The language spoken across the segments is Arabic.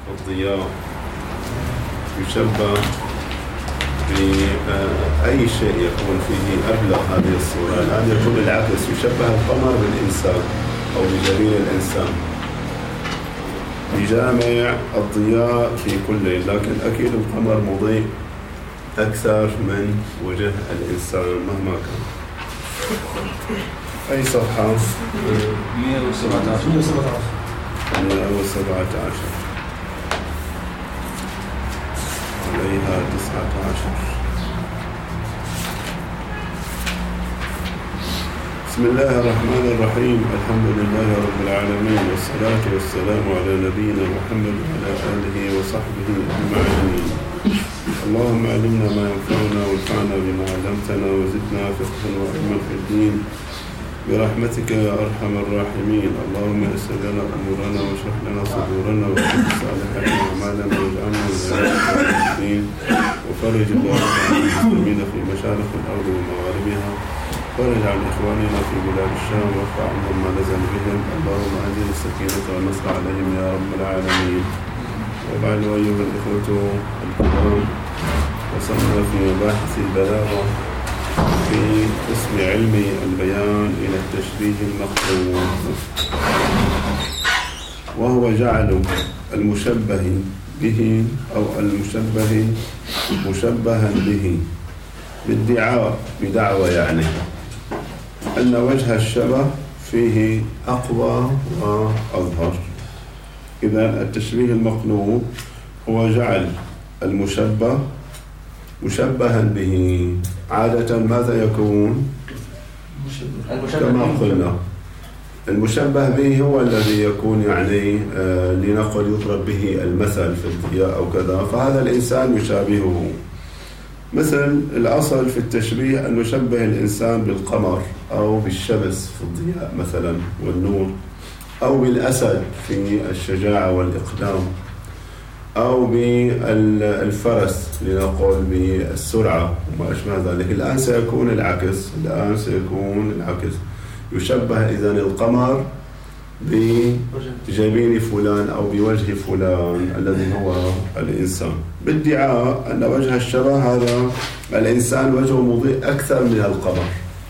الضياء يشبه بأي شيء يكون فيه أبلغ هذه الصورة. الآن يكون العكس، يشبه القمر بالإنسان أو بجبين الإنسان، بجامع الضياء في كل ليل، لكن أكيد القمر مضيء أكثر من وجه الإنسان مهما كان. أي صفحة؟ 117 عليها 19. بسم الله الرحمن الرحيم. الحمد لله رب العالمين، والصلاة والسلام على نبينا محمد وعلى آله وصحبه أجمعين. اللهم علمنا ما ينفعنا وانفعنا بما علمتنا وزدنا فقها وعلما في الدين برحمتك يا أرحم الراحمين. اللهم يسر لنا أمورنا واشرح لنا صدورنا واجعل صالحات أعمالنا واجعلنا من المسلمين، وفرج اللهم عن المسلمين في مشارق الأرض ومغاربها، فرج عن إخواننا في بلاد الشام وارفع عنهم ما نزل بهم. اللهم أنزل السكينة والنصر عليهم يا رب العالمين. وبعد أيها الإخوة الكرام، وصلنا في مباحث البلاغة في قسم علم البيان إلى التشبيه المقصود، وهو جعل المشبه به أو المشبه مشبها به بدعوى يعني أن وجه الشبه فيه أقوى وأظهر. إذا التشبيه المقلوب هو جعل المشبه مشبها به. عادة ماذا يكون؟ كما قلنا المشبه به هو الذي يكون يعني لنقل يضرب به المثل في الضياء أو كذا، فهذا الإنسان يشابهه. مثل الأصل في التشبيه أن نشبه الإنسان بالقمر أو بالشمس في الضياء مثلا والنور، أو بالأسد في الشجاعة والإقدام، أو بالفرس لنقول بالسرعة وما أشبه ذلك. الآن سيكون العكس، يشبه إذن القمر بجبين فلان أو بوجه فلان الذي هو الإنسان، بادعاء أن وجه الشبه هذا الإنسان وجهه مضيء أكثر من القمر.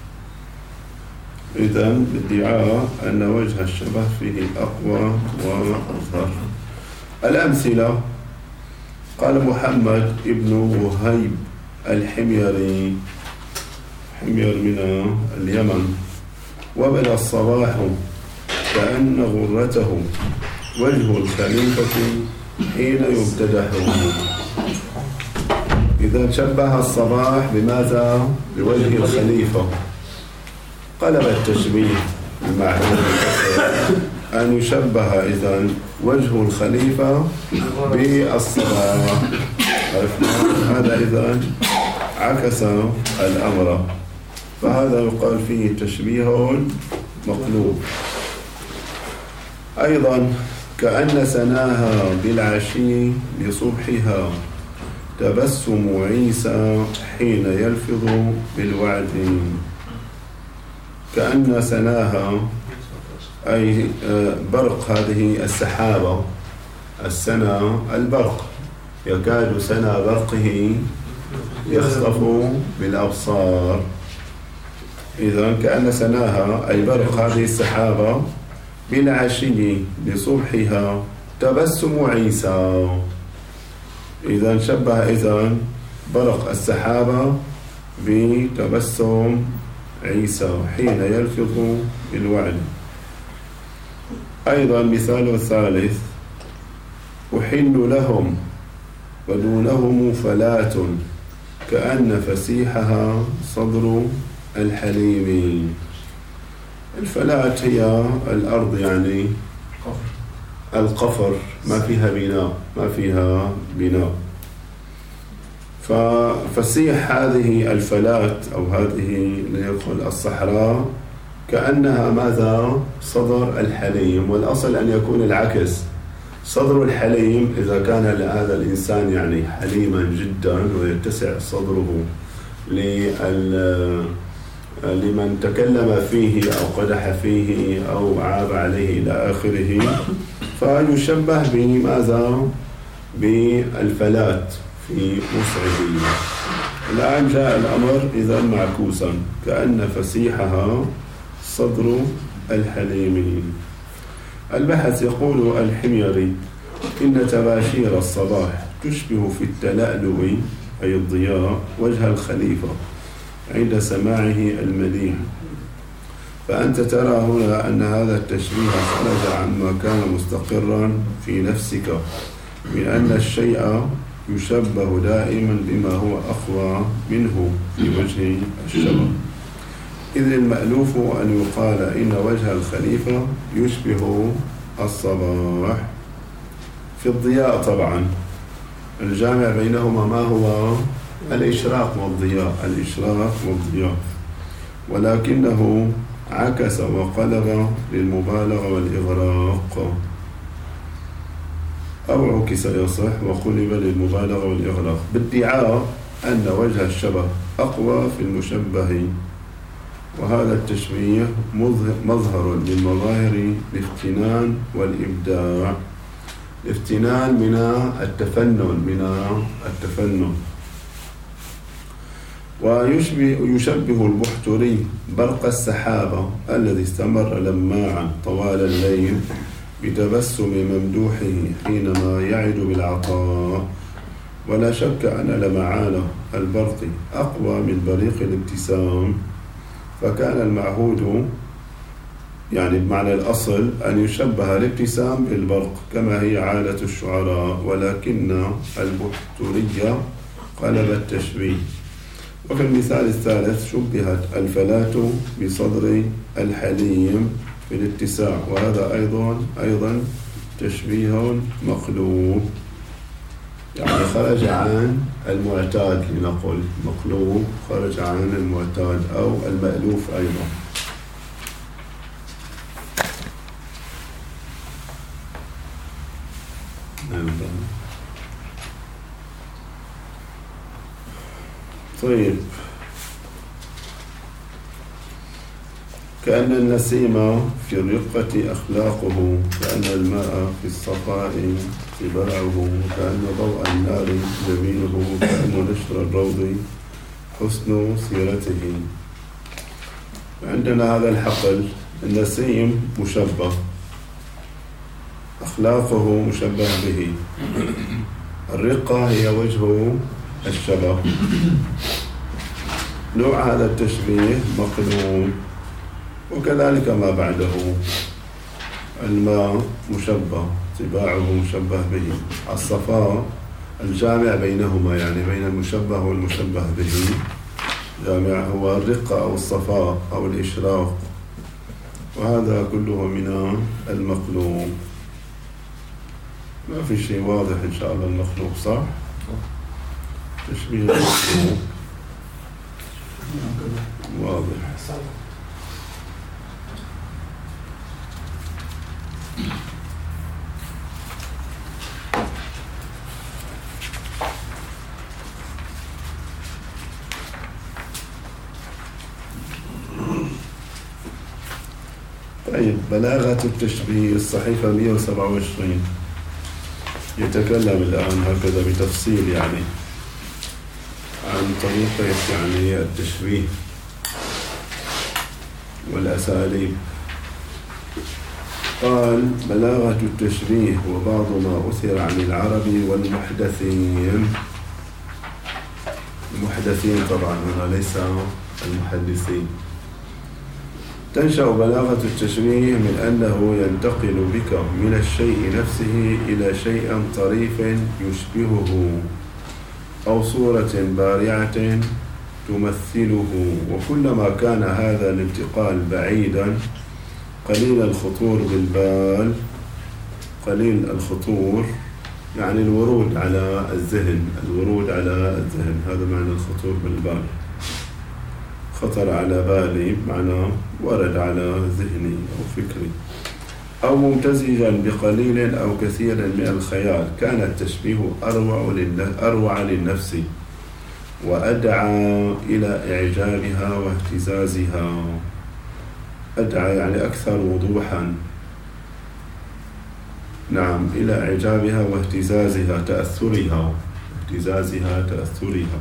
إذن بادعاء أن وجه الشبه فيه أقوى وأظهر. الأمثلة: قال محمد ابن وهيب الحميري، حمير من اليمن: وبدا الصباح كأن غرته وجه الخليفة حين يبتدح. إذا شبه الصباح بماذا؟ بوجه الخليفة. قلب التشبيه المعهود أن يشبه إذن وجه الخليفة بالصباح. هذا إذن عكس الأمر، فهذا يقال فيه تشبيه مقلوب. أيضا: كأن سناها بالعشي لصبحها تبسم عيسى حين يلفظ بالوعد. كأن سناها أي برق هذه السحابة، السنا البرق، يكاد سنا برقه يخطف بالأبصار. إذن كأن سناها أي برق هذه السحابة بالعشي لصبحها تبسم عيسى. إذن شبه إذن برق السحابة بتبسم عيسى حين يلفظ بالوعد. أيضا مثال ثالث: أحل لهم ودونهم فلات كأن فسيحها صدر الحليم. الفلات هي الأرض يعني القفر، ما فيها بناء. ففسيح هذه الفلات أو هذه لنقول الصحراء كأنها ماذا؟ صدر الحليم. والأصل أن يكون العكس، صدر الحليم إذا كان هذا الإنسان يعني حليما جدا ويتسع صدره لمن تكلم فيه أو قدح فيه أو عاب عليه إلى آخره، فيشبه بماذا؟ بالفلات في وسعه. الآن جاء الأمر إذا معكوسا، كأن فسيحها صدر الحليم. البحث يقول الحميري: إن تباشير الصباح تشبه في التلألؤ أي الضياء وجه الخليفة عند سماعه المليح. فأنت ترى هنا أن هذا التشبيه خرج عما كان مستقرا في نفسك من أن الشيء يشبه دائما بما هو أقوى منه في وجه الشبه، إذ المألوف أن يقال إن وجه الخليفة يشبه الصباح في الضياء. طبعا الجامع بينهما ما هو؟ الإشراق والضياء، الإشراق والضياء، ولكنه عكس وقلب للمبالغة والإغراق، أو عكس يصح وقلب للمبالغة والإغراق، بادعاء أن وجه الشبه أقوى في المشبه. وهذا التشبيه مظهر من مظاهر الافتنان والإبداع. الافتنان من التفنن. ويشبه البحتري برق السحابة الذي استمر لماعا طوال الليل بتبسم ممدوحه حينما يعد بالعطاء. ولا شك أن لمعان البرق أقوى من بريق الابتسام، فكان المعهود يعني بمعنى الأصل أن يشبه الابتسام بالبرق كما هي عادة الشعراء، ولكن البحترية قلب التشبيه. وفي المثال الثالث شبهت الفلاة بصدر الحليم في الاتساع، وهذا أيضا تشبيه مقلوب، يعني خرج عن المعتاد، لنقل مقلوب خرج عن المعتاد أو المألوف أيضا. طيب، كأن النسيم في الرقة أخلاقه، كأن الماء في الصفاء طباعه، كأن ضوء النار جبينه، كأن نشر الروض حسن سيرته. عندنا هذا الحقل، النسيم مشبه، أخلاقه مشبه به، الرقة هي وجه الشبه. نوع هذا التشبيه مقلوب، وكذلك ما بعده. الماء مشبه، طباعه مشبه به، الصفاء الجامع بينهما، يعني بين المشبه والمشبه به، جامع هو الرقة أو الصفاء أو الإشراق، وهذا كله من المقلوب. ما في شيء واضح إن شاء الله. المخلوق صح؟ تشبيه المخلوق واضح. طيب، بلاغة التشبيه، الصحيفة 127. يتكلم الآن هكذا بتفصيل يعني عن طريقة يعني التشبيه والأساليب. قال: بلاغة التشبيه وبعض ما أثر عن العرب والمحدثين. المحدثين طبعا هنا ليس المحدثين. تنشأ بلاغة التشبيه من أنه ينتقل بك من الشيء نفسه إلى شيء طريف يشبهه، أو صورة بارعة تمثله. وكلما كان هذا الانتقال بعيدا قليل الخطور بالبال، قليل الخطور يعني الورود على الذهن، هذا معنى الخطور بالبال. خطر على بالي معنى ورد على ذهني أو فكري. أو ممتزجا بقليل أو كثير من الخيال، كان التشبيه أروع للنفس وأدعى إلى إعجابها واهتزازها. أدعى يعني أكثر وضوحا، نعم، إلى إعجابها واهتزازها، تأثرها، تأثرها.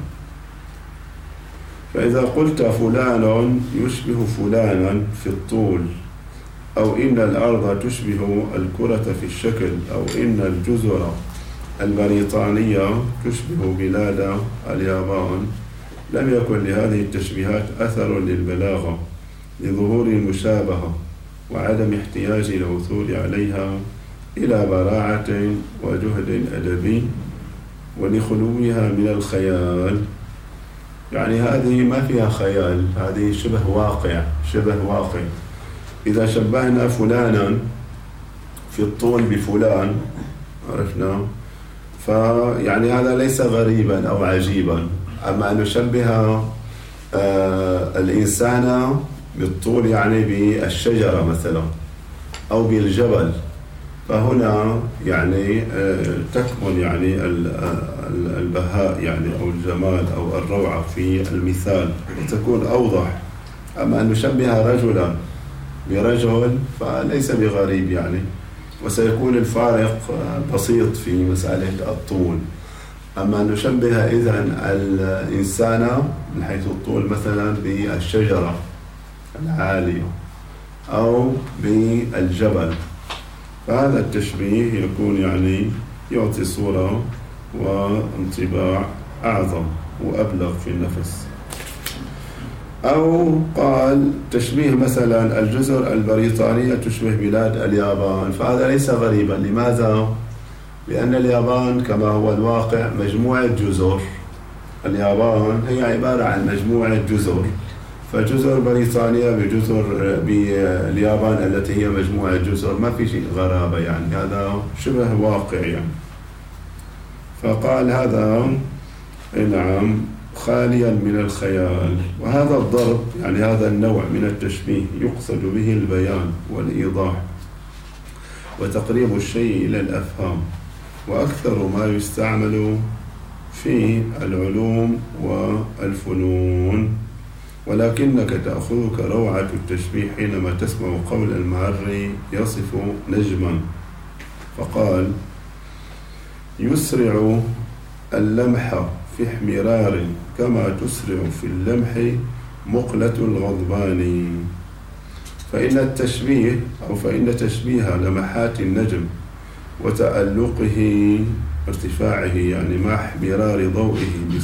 فإذا قلت فلان يشبه فلانا في الطول، أو إن الأرض تشبه الكرة في الشكل، أو إن الجزر البريطانية تشبه بلاد اليابان، لم يكن لهذه التشبيهات أثر للبلاغة لظهور المشابهة وعدم احتياج العثور عليها إلى براعة وجهد أدبي ولخلوها من الخيال. يعني هذه ما فيها خيال، هذه شبه واقع. إذا شبهنا فلانا في الطول بفلان، عرفنا، فيعني هذا ليس غريبا أو عجيبا. أما أن نشبه الإنسان بالطول يعني بالشجرة مثلا أو بالجبل، فهنا يعني تكمن يعني البهاء يعني أو الجمال أو الروعة في المثال، وتكون أوضح. أما أن نشبه رجلا برجل فليس بغريب يعني، وسيكون الفارق بسيط في مسألة الطول. أما نشبه إذن الإنسان من حيث الطول مثلا بالشجرة العالية أو بالجبل، فهذا التشبيه يكون يعني يعطي صورة وانطباع أعظم وأبلغ في النفس. أو قال تشبيه مثلا الجزر البريطانية تشبه بلاد اليابان، فهذا ليس غريبا. لماذا؟ لأن اليابان كما هو الواقع مجموعة جزر. اليابان هي عبارة عن مجموعة جزر، فجزر بريطانيا بجزر باليابان التي هي مجموعة جزر، ما في شيء غرابة يعني، هذا شبه واقع يعني. فقال هذا نعم خاليا من الخيال. وهذا الضرب يعني هذا النوع من التشبيه يقصد به البيان والإيضاح وتقريب الشيء إلى الأفهام، وأكثر ما يستعمل في العلوم والفنون. ولكنك تأخذك روعة التشبيه حينما تسمع قول المعري يصف نجما، فقال يسرع اللمح في احمرار كما تسرع في اللمح مقلة الغضبان. فإن تشبيه لمحات النجم وتألقه ارتفاعه يعني مع احمرار ضوئه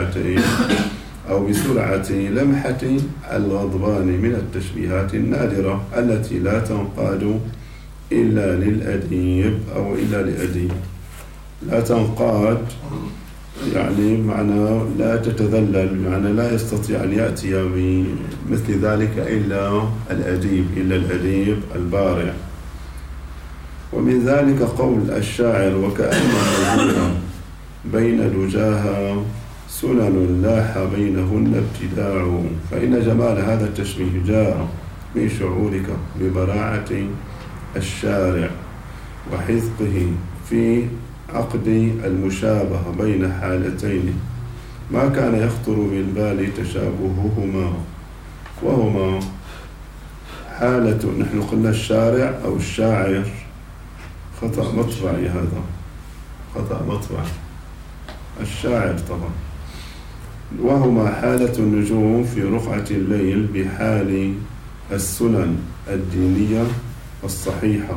بسرعة لمحة الغضبان من التشبيهات النادرة التي لا تنقاد إلا للأديب أو إلا لأديب. لا تنقاد يعني معنى لا تتذلل، معنى لا يستطيع أن يأتي بمثل ذلك إلا الأديب البارع. ومن ذلك قول الشاعر وكأن النجوم بين دجاها سنن لاح بينهن ابتداع. فإن جمال هذا التشبيه جاء من شعورك ببراعة الشارع وحذقه في عقد المشابهة بين حالتين ما كان يخطر بالبال تشابههما، وهما حالة، نحن قلنا الشارع أو الشاعر، خطأ مطبعي، هذا خطأ مطبع، الشاعر طبعا. وهما حالة النجوم في رقعة الليل بحال السنن الدينية الصحيحة.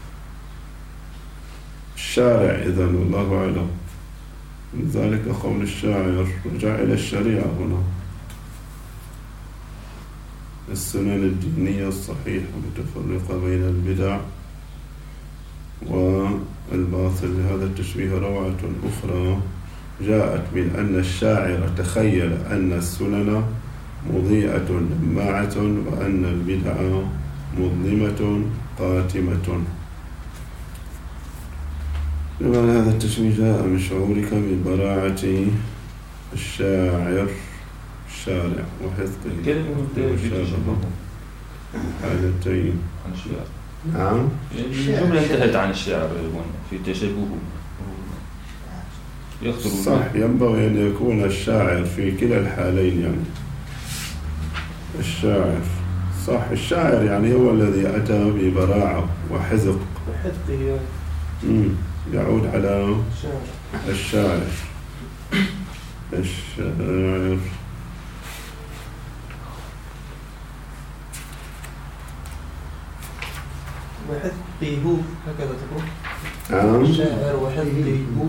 الشارع إذن والله أعلم. من ذلك قول الشاعر رجع إلى الشريعة هنا، السنن الدينية الصحيحة متفرقة بين البدع والباطل. لهذا التشبيه روعة أخرى جاءت من أن الشاعر تخيل أن السنن مضيئة لماعة وأن البدع مظلمة قاتمة. لمن هذا التشبيه جاء من شعورك ببراعة الشارع وحذقه وشابهه حالتين. نعم، الجملة انتهت عن الشعر في تشابهه. صح، ينبغي أن يكون الشاعر في كلا الحالين يعني. الشاعر صح، الشاعر يعني هو الذي أتى ببراعة وحذق. وحذقه يعود على الشاعر. الشاعر وحذقه هكذا تقول. نعم. الشاعر وحذقه.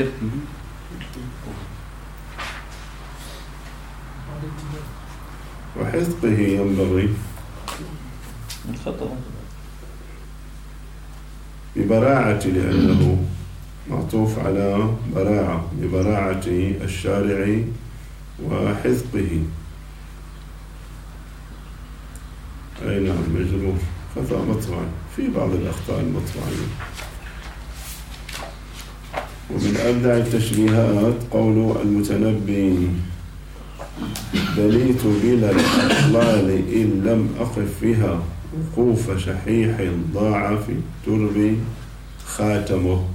وحذقه ينبغي ببراعة، لأنه معطوف على براعة، ببراعة الشارع وحذقه. أي نعم، مجرور، خطأ مطبعي، في بعض الأخطاء المطبعية. ومن أبدع التشبيهات قول المتنبي: بليت بلا الأطلال إن لم أقف فيها، وقوف شحيح ضاع في الترب خاتمه.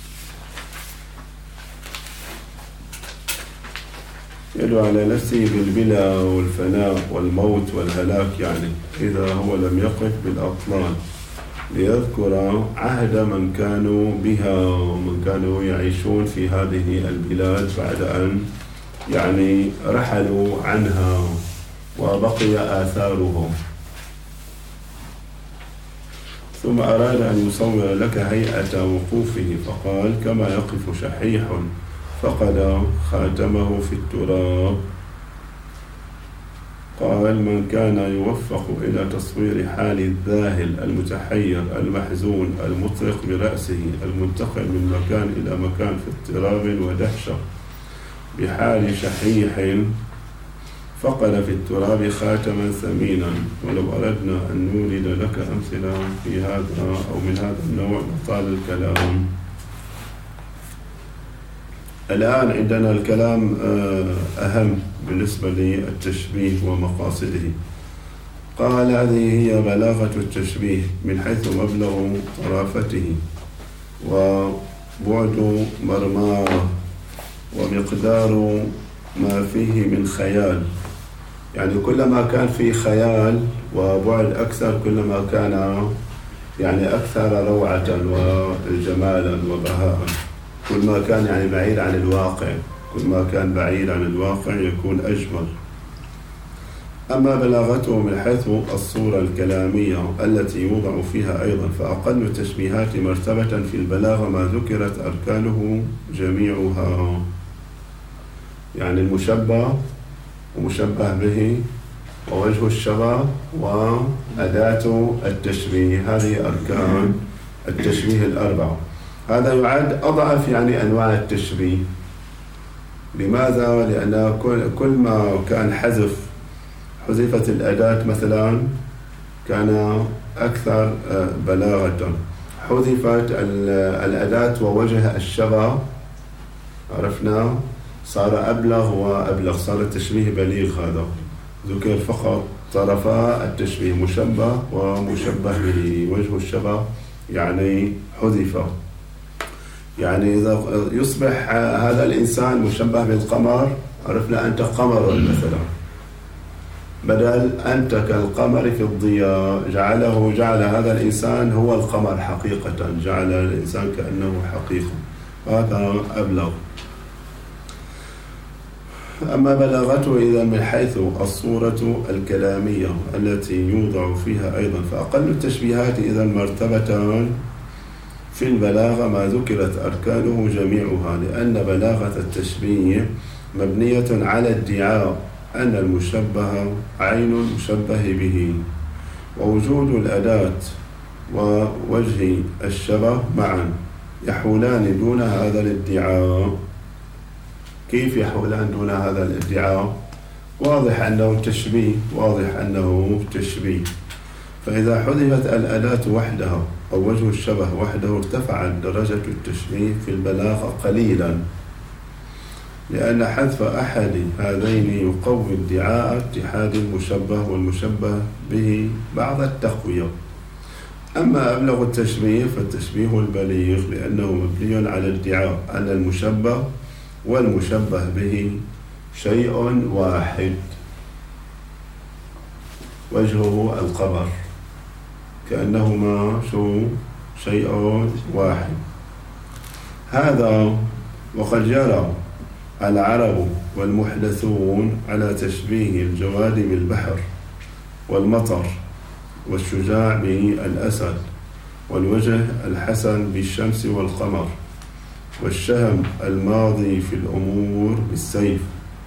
يدعو على نفسه بالبلا والفناء والموت والهلاك، يعني إذا هو لم يقف بالأطلال، ليذكر عهد من كانوا بها ومن كانوا يعيشون في هذه البلاد بعد أن يعني رحلوا عنها وبقي آثارهم. ثم أراد أن يصور لك هيئة وقوفه فقال: كما يقف شحيح فقد خاتمه في التراب. قال: من كان يوفق إلى تصوير حال الذاهل المتحير المحزون المطرق برأسه المنتقل من مكان إلى مكان في اضطراب ودهشة بحال شحيح فقد في التراب خاتما ثمينا. ولو أردنا أن نورد لك أمثلة في هذا أو من هذا النوع لطال الكلام. الآن عندنا الكلام أهم بالنسبة للتشبيه ومقاصده. قال: هذه هي بلاغة التشبيه من حيث مبلغ طرافته وبعد مرماه ومقدار ما فيه من خيال. يعني كلما كان في خيال وبعد أكثر كلما كان يعني أكثر روعة وجمالا وبهاء. كل ما كان يعني بعيد عن الواقع، كل ما كان بعيد عن الواقع يكون أجمل. أما بلاغته من حيث الصورة الكلامية التي يوضع فيها أيضا، فأقل التشبيهات مرتبة في البلاغة ما ذكرت أركانه جميعها، يعني المشبه ومشبه به ووجه الشبه وأداة التشبيه، هذه أركان التشبيه الأربعة. هذا يعد أضعف يعني أنواع التشبيه. لماذا؟ لأن كل ما كان حذفت الأداة مثلا كان أكثر بلاغة. حذفت الأداة ووجه الشبه عرفنا صار أبلغ وأبلغ، صار التشبيه بليغ. هذا ذكر فقط طرفا التشبيه، مشبه ومشبه به. وجه الشبه يعني حذف، يعني إذا يصبح هذا الإنسان مشبه بالقمر، عرفنا أنت قمر مثلا، بدل أنت كالقمر في الضياء جعل هذا الإنسان هو القمر حقيقة، جعل الإنسان كأنه حقيقة، هذا أبلغ. أما بلاغته إذا من حيث الصورة الكلامية التي يوضع فيها أيضا، فأقل التشبيهات إذا مرتبة في البلاغة ما ذكرت أركانه جميعها، لأن بلاغة التشبيه مبنية على ادعاء أن المشبه عين المشبه به، ووجود الأداة ووجه الشبه معا يحولان دون هذا الادعاء. كيف يحولان دون هذا الادعاء؟ واضح أنه تشبيه، فإذا حذفت الأداة وحدها أو وجه الشبه وحده ارتفعت درجة التشبيه في البلاغة قليلا، لأن حذف أحد هذين يقوي ادعاء اتحاد المشبه والمشبه به بعض التقوية. أما أبلغ التشبيه فالتشبيه البليغ، لأنه مبني على ادعاء أن المشبه والمشبه به شيء واحد وجهه القمر، كأنهما شيء واحد. هذا وقد جرى العرب والمحدثون على تشبيه الجواد بالبحر، والمطر والشجاع بالأسد، والوجه الحسن بالشمس والقمر، والشهم الماضي في الأمور بالسيف.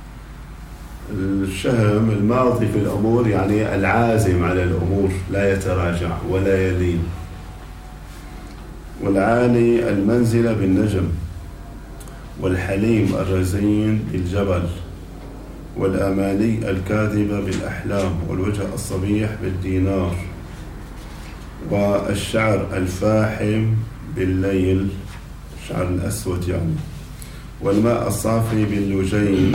الشهم الماضي في الأمور يعني العازم على الأمور، لا يتراجع ولا يلين. والعالي المنزل بالنجم، والحليم الرزين بالجبل، والأماني الكاذبة بالأحلام، والوجه الصبيح بالدينار، والشعر الفاحم بالليل، الشعر الأسود يعني، والماء الصافي باللجين.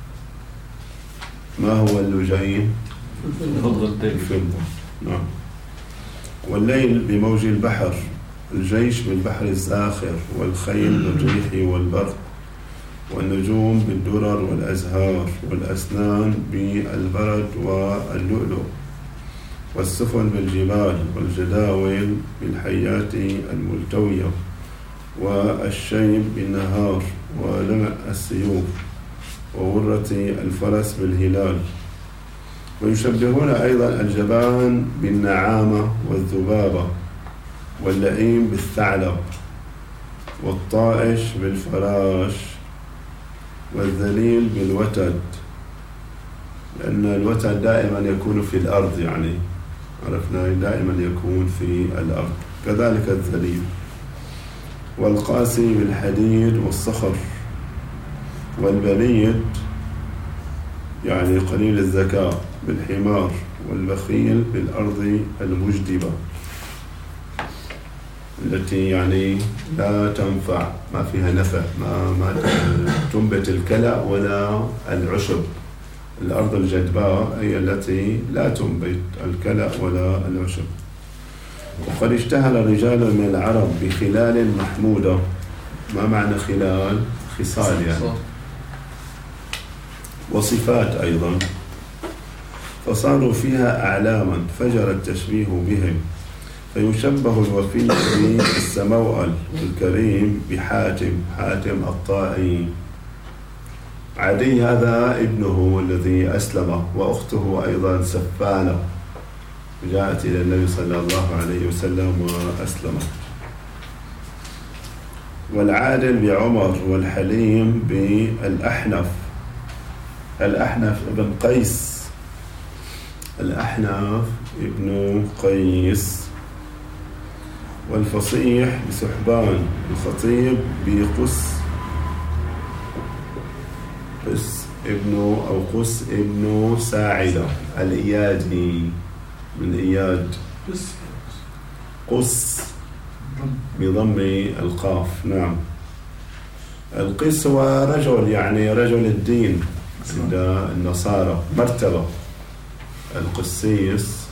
ما هو اللجين؟ الفضة. نعم. والليل بموج البحر، الجيش بالبحر الزاخر، والخيل بالريح والبرق، والنجوم بالدرر والأزهار، والأسنان بالبرد واللؤلؤ، والسفن بالجبال، والجداول بالحيات الملتوية، والشيب بالنهار، ولمع السيوف، وورة الفرس بالهلال. ويشبهون أيضا الجبان بالنعامة والذبابة، واللئيم بالثعلب، والطائش بالفراش، والذليل بالوتد، لأن الوتد دائما يكون في الأرض، يعني عرفنا دائما يكون في الأرض، كذلك الذليل. والقاسي بالحديد والصخر، والبليد يعني قليل الذكاء بالحمار، والبخيل بالأرض المجدبة التي يعني لا تنفع، ما فيها نفع، ما تنبت الكلأ ولا العشب. الأرض الجدباء هي التي لا تنبت الكلأ ولا العشب. وقد اشتهر رجال من العرب بخلال محمودة. ما معنى خلال؟ خصال يعني، وصفات أيضا، فصاروا فيها أعلاما فجر التشبيه بهم. فيشبه الوفي بالسموأل، والكريم بحاتم، حاتم الطائي. عدي هذا ابنه الذي أسلم، وأخته أيضا سفانة جاءت إلى النبي صلى الله عليه وسلم وأسلمت. والعادل بعمر، والحليم بالأحنف، الأحنف ابن قيس، الأحنف ابن قيس. والفصيح بسحبان، الخطيب بقس، قس ابن ساعدة، الإيادي من إياد، قس بضم القاف. نعم. القس هو رجل، يعني رجل الدين عند النصارى، مرتبة. القسيس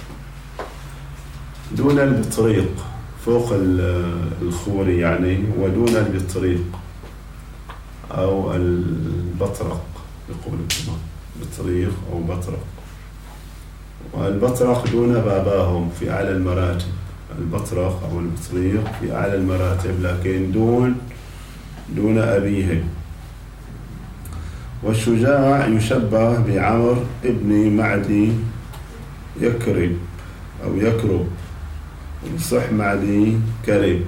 دون البطريق، فوق الخوري يعني، ودون البطريق أو البطرق يقول كمان، بطريق أو بطرق. والبطرق دون باباهم في أعلى المراتب، البطرق أو البطريق في أعلى المراتب، لكن دون أبيهم. والشجاع يشبه بعمر ابن معدي يكرب أو يكرب، وصح معدي كرب،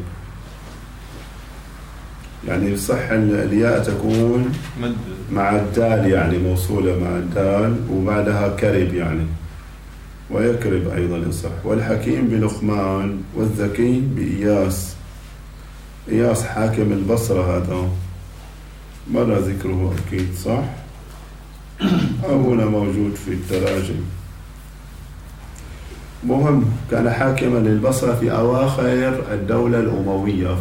يعني صح الياء تكون مع الدال، يعني موصولة مع الدال وبعدها كرب يعني، ويكرب أيضا يصح. والحكيم بلقمان، والذكي بإياس. إياس حاكم البصرة، هذا مرة ذكره أكيد صح، أو هنا موجود في التراجم. مهم، كان حاكما للبصرة في أواخر الدولة الأموية،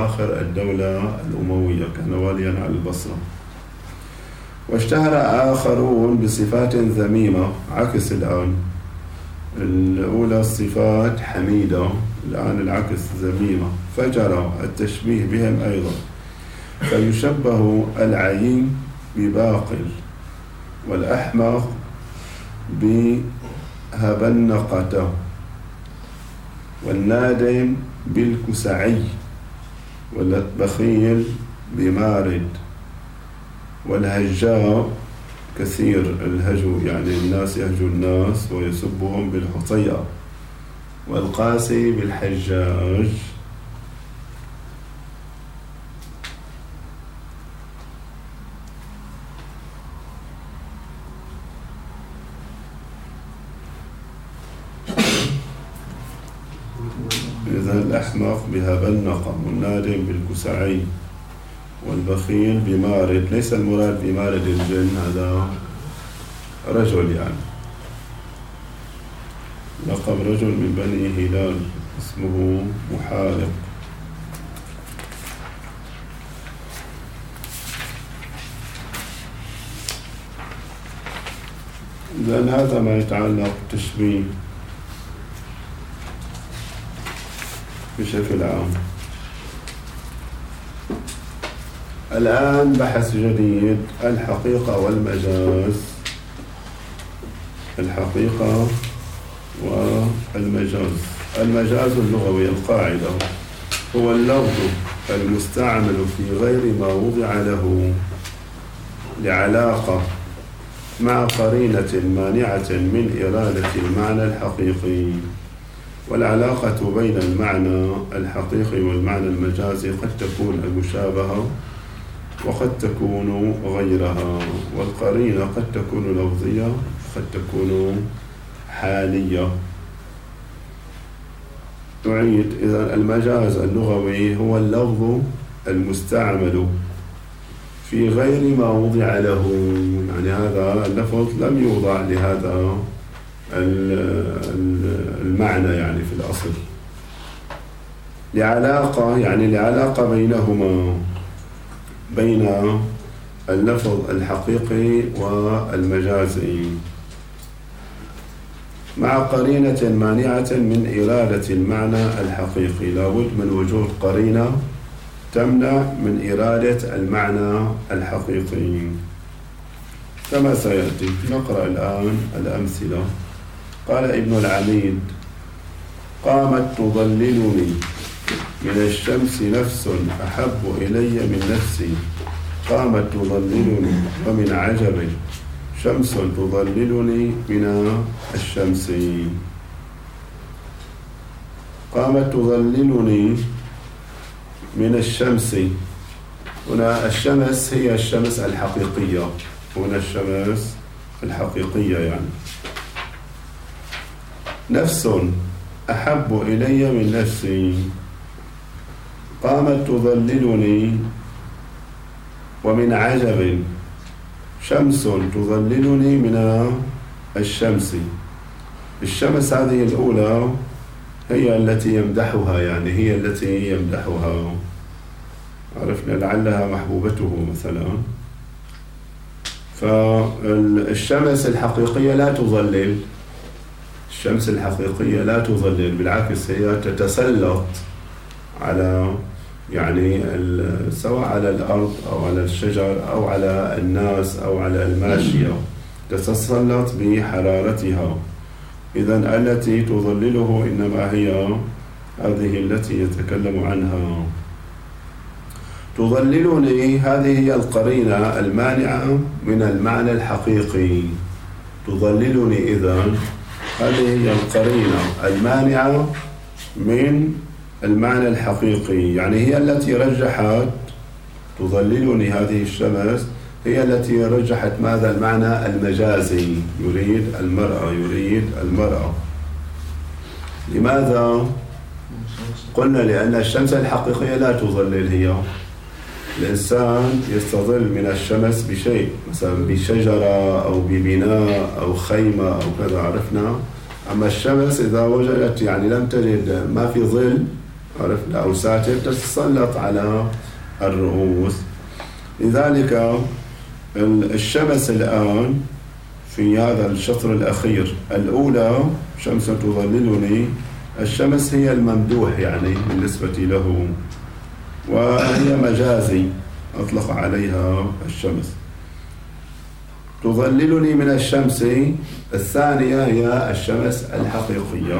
كان واليا على البصرة. واشتهر آخرون بصفات ذميمة، عكس الآن، الأولى الصفات حميدة، الآن العكس ذميمة، فجرى التشبيه بهم أيضا. فيشبه العين بباقل، والأحمق بهبنقته، والنادم بالكسعي، والبخيل بمارد، والهجاء كثير الهجو، يعني الناس يهجو الناس ويسبهم بالحطيئة، والقاسي بالحجاج. إذا الأحمق بهبنقة، والنادم بالكسعي، والبخيل بمارد. ليس المراد بمارد الجن، هذا رجل يعني لقب رجل من بني هلال اسمه محارق. لأن هذا ما يتعلق بالتشبيه بشكل عام. الآن بحث جديد: الحقيقة والمجاز. الحقيقة والمجاز. المجاز اللغوي القاعدة هو اللفظ المستعمل في غير ما وضع له لعلاقة مع قرينة مانعة من إرادة المعنى الحقيقي. والعلاقة بين المعنى الحقيقي والمعنى المجازي قد تكون المشابهة وقد تكون غيرها، والقرينة قد تكون لفظية قد تكون حالية. أعيد: إذا المجاز اللغوي هو اللفظ المستعمل في غير ما وضع له، يعني هذا اللفظ لم يوضع لهذا المعنى يعني في الأصل، لعلاقة، يعني لعلاقة بينهما، بين اللفظ الحقيقي والمجازي، مع قرينة مانعة من إرادة المعنى الحقيقي. لابد من وجود قرينة تمنع من إرادة المعنى الحقيقي كما سيأتي. نقرأ الآن الأمثلة. قال ابن العميد: قامت تضللني من الشمس نفس أحب إلي من نفسي. قامت تضللني ومن عجب شمس تضللني من الشمس. قامت تضللني من الشمس. هنا الشمس هي الشمس الحقيقية، هنا الشمس الحقيقية يعني. نفس أحب إلي من نفسي. قامت تظللني ومن عجب شمس تظللني من الشمس. الشمس هذه الأولى هي التي يمدحها، يعني هي التي يمدحها، عرفنا لعلها محبوبته مثلا. فالشمس الحقيقية لا تظلل، الشمس الحقيقية لا تظلل، بالعكس هي تتسلط على، يعني سواء على الأرض أو على الشجر أو على الناس أو على الماشية، تتسلط بحرارتها. إذن التي تظلله إنما هي هذه التي يتكلم عنها. تظللني، هذه هي القرينة المانعة من المعنى الحقيقي. تظللني إذن هذه هي القرينة المانعة من المعنى الحقيقي، يعني هي التي رجحت. تظللني هذه الشمس هي التي رجحت ماذا؟ المعنى المجازي، يريد المرأة، يريد المرأة. لماذا؟ قلنا لأن الشمس الحقيقية لا تظلل. هي الإنسان يستظل من الشمس بشيء، مثلا بشجرة أو ببناء أو خيمة أو كذا، عرفنا. أما الشمس إذا وجدت، يعني لم تجد ما في ظل، عرفنا، أو ساتر، تتسلط على الرؤوس. لذلك الشمس الآن في هذا الشطر الأخير، الأولى شمس تظللني، الشمس هي الممدوح يعني بالنسبة له، وهي مجازي. أطلق عليها الشمس. تظللني من الشمس الثانية هي الشمس الحقيقية.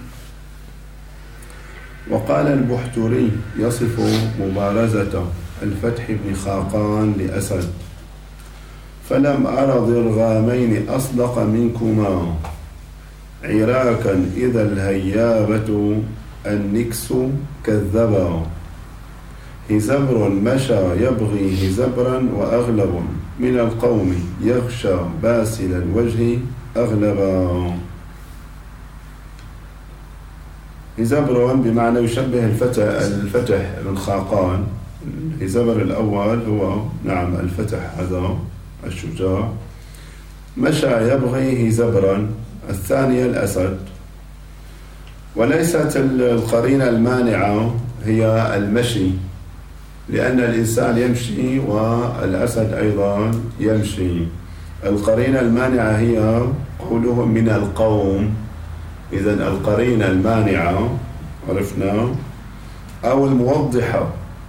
وقال البحتري يصف مبارزة الفتح بن خاقان لأسد: فلم أر ضرغامين أصدق منكما عراكا إذا الهيابة النكس كذبا. هزبر مشى يبغي هزبرا وأغلب من القوم يغشى باسل الوجه أغلبا. هزبر بمعنى يشبه الفتح بن خاقان. هزبر الأول هو نعم الفتح هذا الشجاع. مشى يبغي هزبرا الثانية الأسد. وليست القرينة المانعة هي المشي، لأن الإنسان يمشي والأسد أيضا يمشي. القرينة المانعة هي قولهم من القوم. إذن القرينة المانعة عرفنا أو الموضحة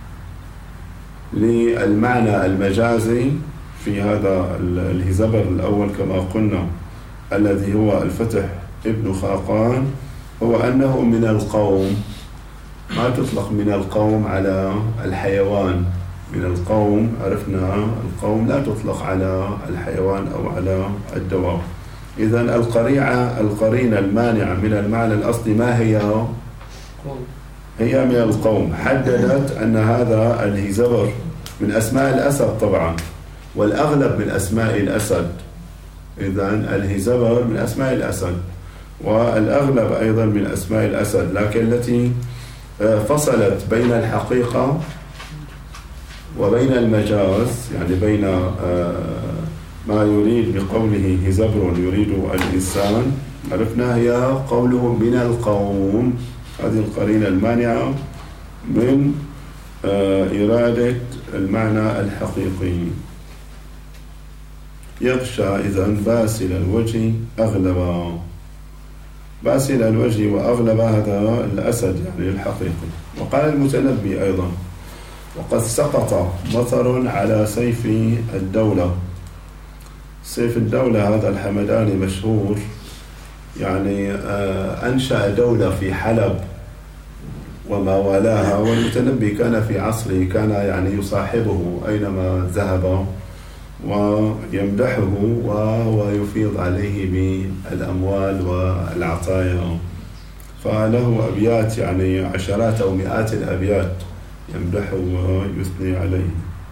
للمعنى المجازي في هذا الهزبر الأول كما قلنا الذي هو الفتح ابن خاقان، هو أنه من القوم. ما تطلق من القوم على الحيوان. من القوم عرفنا القوم لا تطلق على الحيوان أو على الدواب. إذن القرينة المانعة من المعنى الأصلي ما هي؟ هي من القوم. حددت أن هذا الهزبر من أسماء الأسد طبعا، والأغلب من أسماء الأسد. إذن الهزبر من أسماء الأسد والأغلب أيضا من أسماء الأسد، لكن التي فصلت بين الحقيقة وبين المجاز، يعني بين ما يريد بقوله هزبر يريد الإنسان، عرفنا هي قوله من القوم. هذه القرينة المانعة من إرادة المعنى الحقيقي. يغشى إذن باسل الوجه أغلبا. باسل الوجه وأغلب هذا الأسد يعني الحقيقي. وقال المتنبي أيضا: وقد سقط مطر على سيف الدولة. سيف الدولة هذا الحمداني مشهور، يعني أنشأ دولة في حلب وما والاها، والمتنبي كان في عصره كان يعني يصاحبه أينما ذهب ويمدحه وهو يفيض عليه بالأموال والعطايا. فله أبيات يعني عشرات أو مئات الأبيات يمدحه ويثني عليه.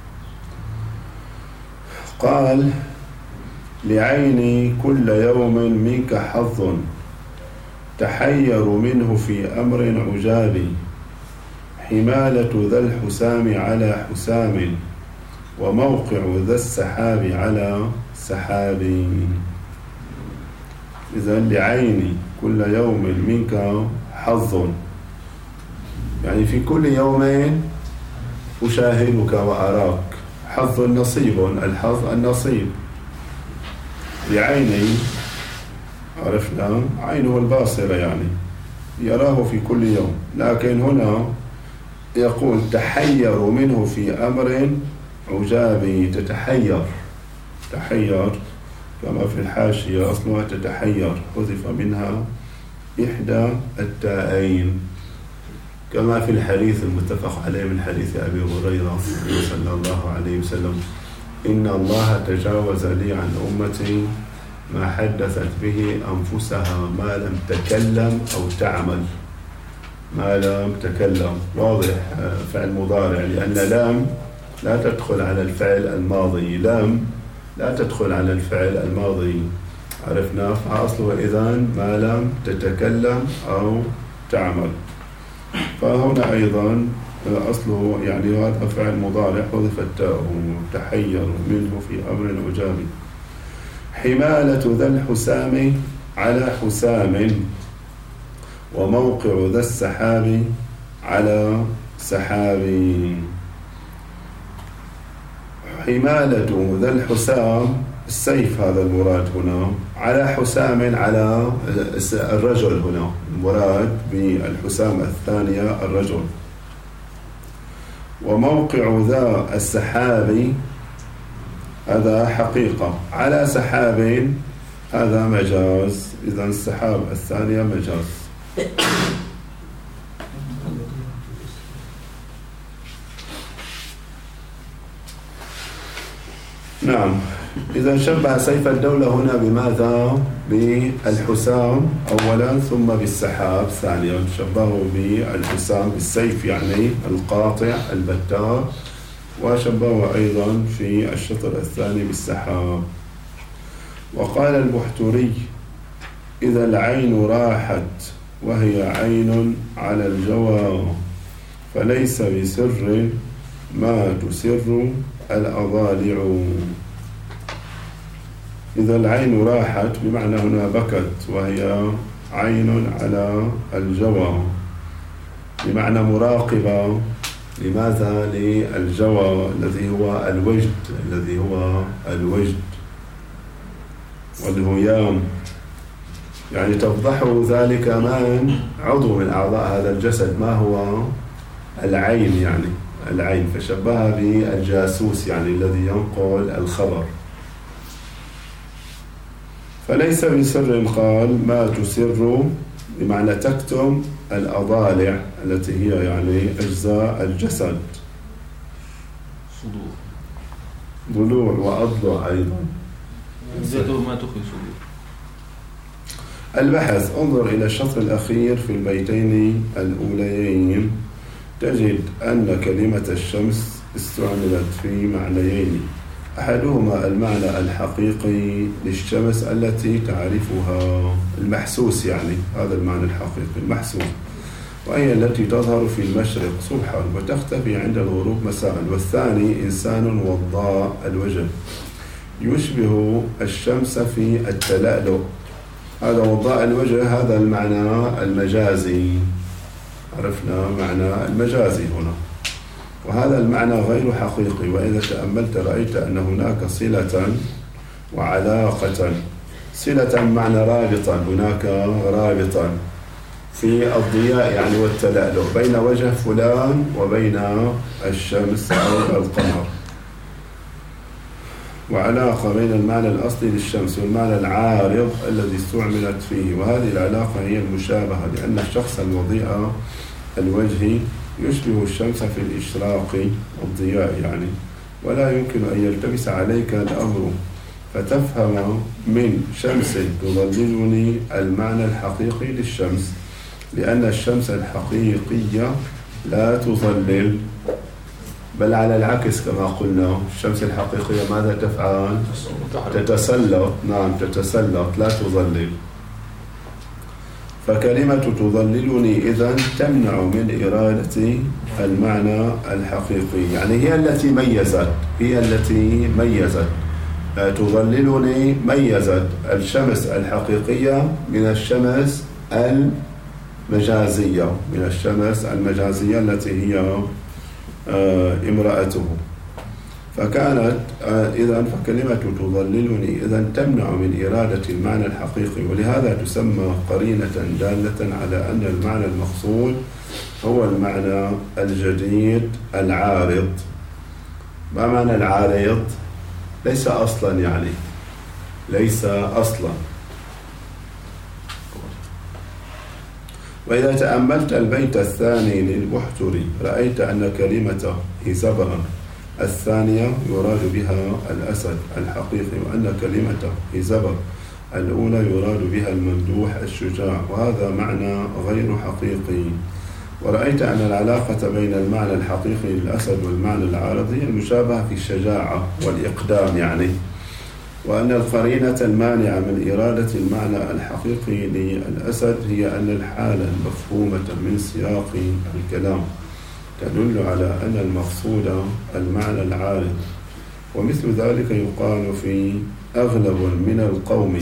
قال: لعيني كل يوم منك حظ تحير منه في أمر عجاب. حمالة ذا الحسام على حسام وموقع ذا السحاب على سحاب. إذن لعيني كل يوم منك حظ، يعني في كل يومين أشاهدك وأراك. حظ نصيب، الحظ النصيب. لعيني عرفنا عينه الباصرة، يعني يراه في كل يوم، لكن هنا يقول تحير منه في أمر عجابي. تتحير كما في الحاشية أصلها تتحير، حذف منها إحدى التاءين، كما في الحديث المتفق عليه من حديث أبي هريرة صلى الله عليه وسلم: إن الله تجاوز لي عن أمتي ما حدثت به أنفسها ما لم تكلم أو تعمل. ما لم تكلم واضح فعل مضارع، لأن لام لا تدخل على الفعل الماضي. لام لا تدخل على الفعل الماضي، عرفنا، فأصله إذن ما لم تتكلم أو تعمل. فهنا أيضا أصله يعني هذا فعل مضارع حذف التاء. تحير منه في أمر عجابي. حمالة ذا الحسام على حسام وموقع ذا السحاب على سحاب. حمالة ذا الحسام السيف هذا المراد هنا، على حسام على الرجل. هنا المراد بالحسام الثانية الرجل. وموقع ذا السحاب هذا حقيقة، على سحاب هذا مجاز. إذن السحاب الثانية مجاز. نعم. إذا شبه سيف الدولة هنا بماذا؟ بالحسام أولا، ثم بالسحاب ثانيا. شبهه بالحسام بالسيف يعني القاطع البتار، وشبهه أيضا في الشطر الثاني بالسحاب. وقال البحتري: إذا العين راحت وهي عين على الجوى فليس بسر ما تسر الأضالع. إذا العين راحت بمعنى هنا بكت، وهي عين على الجوى بمعنى مراقبة. لماذا؟ للجوى الذي هو الوجد والهيام، يعني تفضحه ذلك من عضو من أعضاء هذا الجسد. ما هو؟ العين، يعني العين. فشبهها بالجاسوس يعني الذي ينقل الخبر. فليس بسر قال ما تسر بمعنى تكتم الأضالع التي هي يعني أجزاء الجسد، ضلوع وأضلع أيضا. ما تخفي صدور. البحث: انظر إلى الشطر الأخير في البيتين الأوليين، تجد أن كلمة الشمس استعملت في معنيين. أحدهما المعنى الحقيقي للشمس التي تعرفها، المحسوس، يعني هذا المعنى الحقيقي المحسوس، وهي التي تظهر في المشرق صبحا وتختفي عند الغروب مساء. والثاني إنسان وضاء الوجه يشبه الشمس في التلألؤ. هذا وضاء الوجه، هذا المعنى المجازي. عرفنا معنى المجازي هنا، وهذا المعنى غير حقيقي. وإذا تأملت رأيت أن هناك صلة وعلاقة. صلة معنى رابطا، هناك رابطا في الضياء يعني والتلألؤ بين وجه فلان وبين الشمس أو القمر، وعلاقة بين المعنى الأصلي للشمس والمعنى العارض الذي استعملت فيه. وهذه العلاقة هي المشابهة، لأن الشخص الوضيء الوجهي يشبه الشمس في الإشراق والضياء يعني، ولا يمكن أن يلتبس عليك الأمر فتفهم من شمس تظللني المعنى الحقيقي للشمس، لأن الشمس الحقيقية لا تظلل، بل على العكس كما قلنا. الشمس الحقيقية ماذا تفعل؟ تتسلط. نعم، تتسلط لا تظلل. فكلمة تظللني إذن تمنع من إرادة المعنى الحقيقي، يعني هي التي ميزت تظللني، ميزت الشمس الحقيقية من الشمس المجازية التي هي امرأته. فكانت فكلمة تظللني إذن تمنع من إرادة المعنى الحقيقي، ولهذا تسمى قرينة دالة على أن المعنى المقصود هو المعنى الجديد العارض. ما معنى العارض؟ ليس أصلا، يعني ليس أصلا. وإذا تأملت البيت الثاني للبحتري رأيت أن كلمة إزبرا الثانية يراد بها الأسد الحقيقي، وأن كلمة إزبر الأولى يراد بها الممدوح الشجاع، وهذا معنى غير حقيقي. ورأيت أن العلاقة بين المعنى الحقيقي للأسد والمعنى العارض هي المشابهة في الشجاعة والإقدام يعني، وأن القرينة المانعة من إرادة المعنى الحقيقي للأسد هي أن الحالة المفهومة من سياق الكلام تدل على أن المقصود المعنى العارض. ومثل ذلك يقال في أغلب من القوم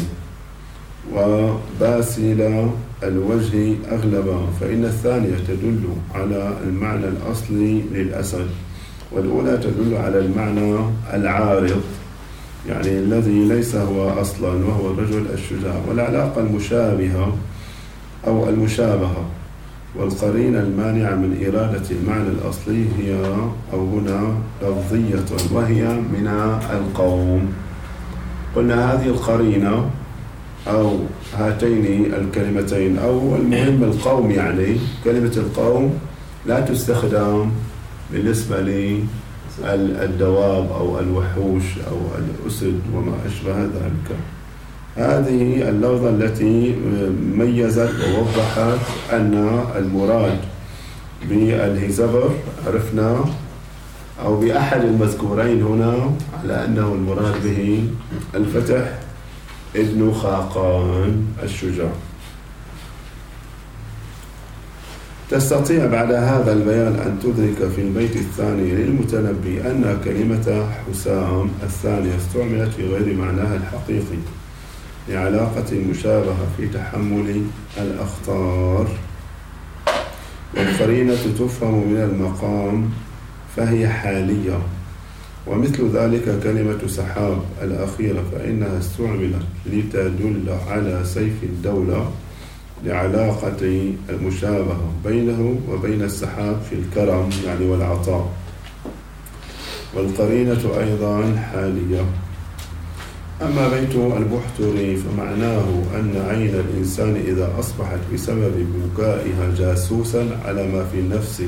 وباسل الوجه أغلبا، فإن الثانية تدل على المعنى الأصلي للأسد، والأولى تدل على المعنى العارض يعني الذي ليس هو أصلا، وهو الرجل الشجاع. والعلاقة المشابهة أو المشابهة والقرينة المانعة من إرادة المعنى الأصلي هي أو هنا لفظية وهي من القوم. قلنا هذه القرينة أو هاتين الكلمتين أو المهم القوم، يعني كلمة القوم لا تستخدم بالنسبة للدواب أو الوحوش أو الأسد وما أشبه ذلك. هذه اللفظة التي ميزت ووضحت أن المراد بالهزبر عرفنا أو بأحد المذكورين هنا على أنه المراد به الفتح ابن خاقان الشجاع. تستطيع بعد هذا البيان أن تدرك في البيت الثاني للمتنبي أن كلمة حسام الثانية استعملت في غير معناها الحقيقي لعلاقة المشابهة في تحمل الأخطار، والقرينة تفهم من المقام فهي حالية، ومثل ذلك كلمة سحاب الأخيرة فإنها استعملت لتدل على سيف الدولة لعلاقة المشابهة بينه وبين السحاب في الكرم يعني والعطاء، والقرينة أيضا حالية. أما بيت البحتري فمعناه أن عين الإنسان إذا أصبحت بسبب بكائها جاسوسا على ما في النفس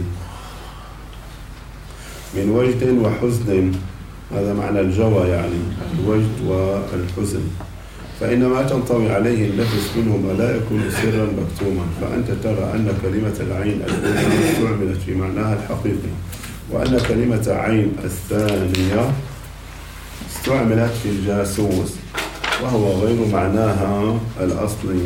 من وجد وحزن، هذا معنى الجوى يعني الوجد والحزن، فإن ما تنطوي عليه النفس منهما لا يكون سرا مكتوما، فأنت ترى أن كلمة العين الأولى استعملت في معناها الحقيقي، وأن كلمة عين الثانية استعملت في الجاسوس وهو غير معناها الأصلي.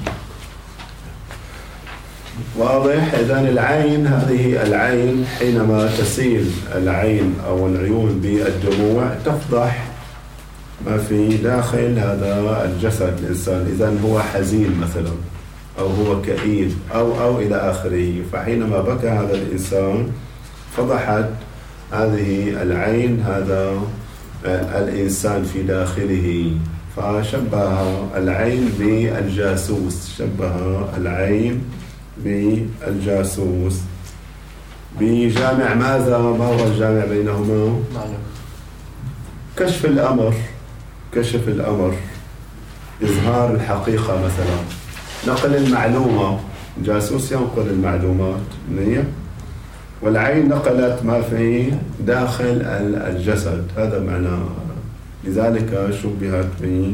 واضح؟ إذن العين، هذه العين حينما تسيل العين أو العيون بالدموع تفضح ما في داخل هذا الجسد الإنسان، إذن هو حزين مثلا أو هو كئيب أو إلى آخره، فحينما بكى هذا الإنسان فضحت هذه العين هذا الإنسان في داخله، فشبه العين بالجاسوس، شبه العين بالجاسوس بجامع ماذا؟ ما هو الجامع بينهما؟ كشف الأمر، كشف الأمر، إظهار الحقيقة مثلا، نقل المعلومة، جاسوس ينقل المعلومات منيح، والعين نقلت ما في داخل الجسد، هذا معنى، لذلك شبهت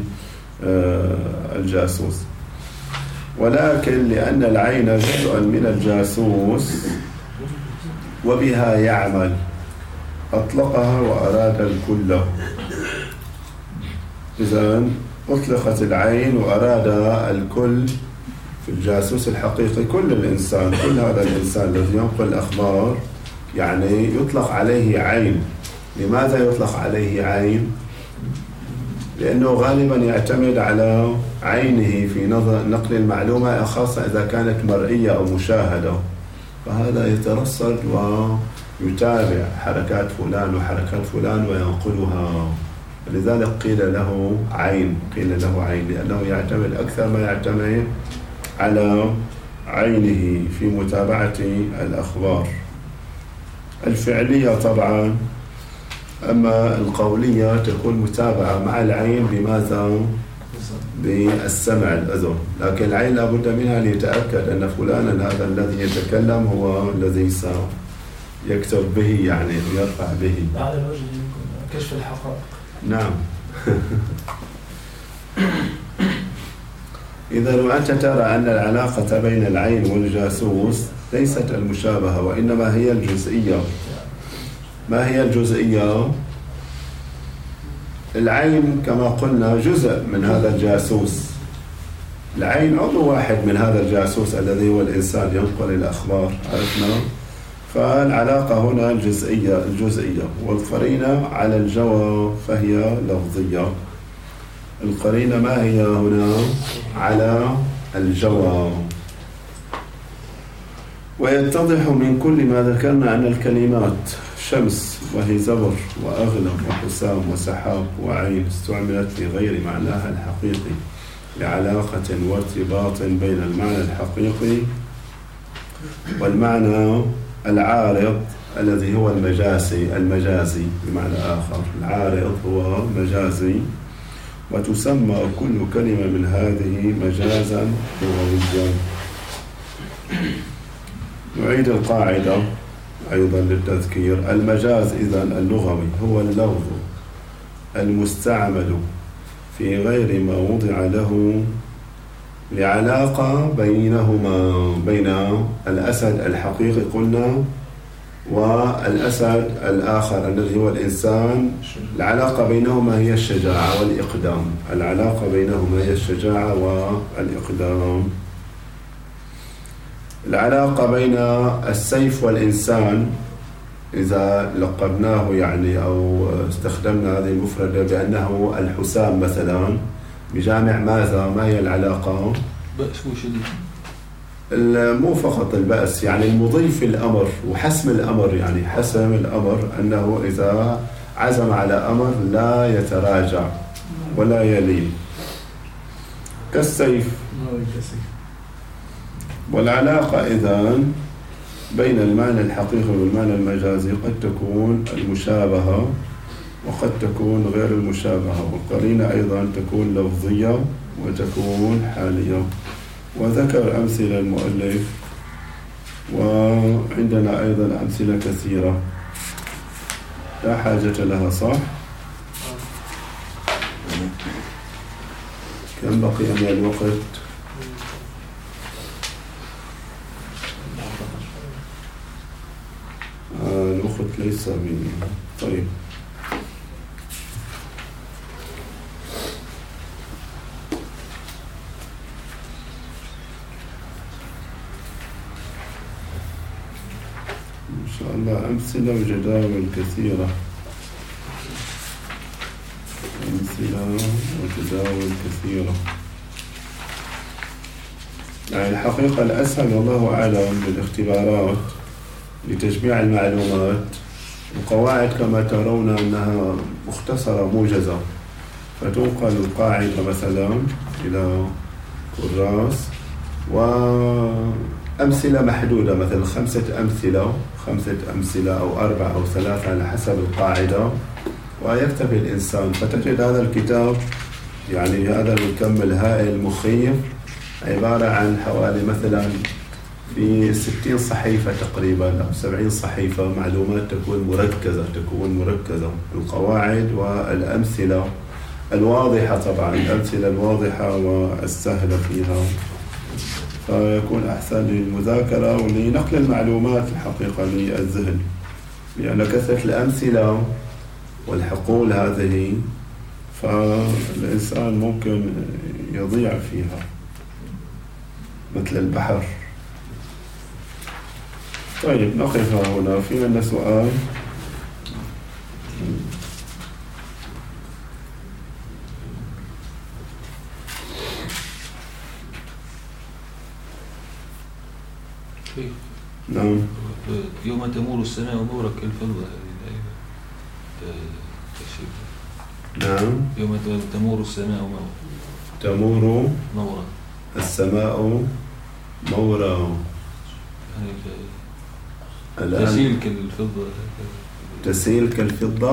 بالجاسوس. ولكن لأن العين جزء من الجاسوس وبها يعمل أطلقها وأراد الكل. إذن أطلقت العين وأراد الكل في الجاسوس الحقيقي، كل الإنسان، كل هذا الإنسان الذي ينقل الأخبار يعني يطلق عليه عين. لماذا يطلق عليه عين؟ لأنه غالبا يعتمد على عينه في نقل المعلومة، خاصة إذا كانت مرئية أو مشاهدة، فهذا يترصد ويتابع حركات فلان وحركات فلان وينقلها، لذلك قيل له عين، قيل له عين لأنه يعتمد أكثر ما يعتمد على عينه في متابعة الأخبار الفعلية طبعا. أما القولية تكون متابعة مع العين بماذا؟ بالسمع الأذن، لكن العين لابد منها ليتأكد أن فلانا هذا الذي يتكلم هو الذي سيكتب به يعني ويرفع به. على الوجه يمكن كشف الحقائق. نعم. إذا وأنت ترى أن العلاقة بين العين والجاسوس ليست المشابهة وإنما هي الجزئية. ما هي الجزئية؟ العين كما قلنا جزء من هذا الجاسوس، العين عضو واحد من هذا الجاسوس الذي هو الإنسان ينقل الأخبار، عرفنا؟ فالعلاقة هنا الجزئية، والقرينة على الجواب فهي لفظية. القرينة ما هي هنا؟ على الجواب. ويتضح من كل ما ذكرنا أن الكلمات شمس وهزبر وأغلب وحسام وسحاب وعين استعملت في غير معناها الحقيقي لعلاقة وارتباط بين المعنى الحقيقي والمعنى العارض الذي هو المجازي بمعنى آخر. العارض هو مجازي، وتسمى كل كلمة من هذه مجازا لغويا. نعيد القاعدة أيضا للتذكير. المجاز إذن اللغوي هو اللفظ المستعمل في غير ما وضع له لعلاقة بينهما، بين الأسد الحقيقي قلنا والأسد الآخر الذي هو الإنسان. العلاقة بينهما هي الشجاعة والإقدام. العلاقة بينهما هي الشجاعة والإقدام. العلاقة بين السيف والإنسان إذا لقبناه يعني أو استخدمنا هذه المفردة بأنه الحسام مثلا بجامع ماذا؟ ما هي العلاقة؟ بأس وشديد. مو فقط البأس، يعني المضيف الأمر وحسم الأمر، يعني حسم الأمر أنه إذا عزم على أمر لا يتراجع ولا يلين كالسيف. والعلاقة إذن بين المعنى الحقيقي والمعنى المجازي قد تكون المشابهة وقد تكون غير المشابهة، والقرينة أيضا تكون لفظية وتكون حالية. وذكر أمثلة المؤلف، وعندنا أيضا أمثلة كثيرة لا حاجة لها. صح؟ كم بقي من الوقت؟ الوقت ليس مني. طيب، إن شاء الله أمثلة وجداول كثيرة. أمثلة وجداول كثيرة. يعني الحقيقة الأسهل والله أعلم بالاختبارات لتجميع المعلومات. القواعد كما ترون أنها مختصرة موجزة، فتنقل القاعدة مثلا إلى كراس وأمثلة محدودة، مثلا 5 أمثلة أو 4 أو 3 على حسب القاعدة، ويكتفي الإنسان. فتجد هذا الكتاب يعني هذا الكم الهائل المخيف عبارة عن حوالي مثلا في 60 صحيفة تقريبا أو 70 صحيفة معلومات تكون مركزة. القواعد والأمثلة الواضحة، طبعا الأمثلة الواضحة والسهلة فيها، فيكون أحسن للمذاكرة ولنقل المعلومات الحقيقة للذهن، لأن كثرة الأمثلة والحقول هذه فالإنسان ممكن يضيع فيها مثل البحر. طيب، نقف هنا. في عندنا سؤال؟ نعم. يوم تمور السماء نورا كالفضة. نعم. يوم تمور السماء تمور نورا السماء مورا، يعني تسيل كالفضة. تسيل كالفضة.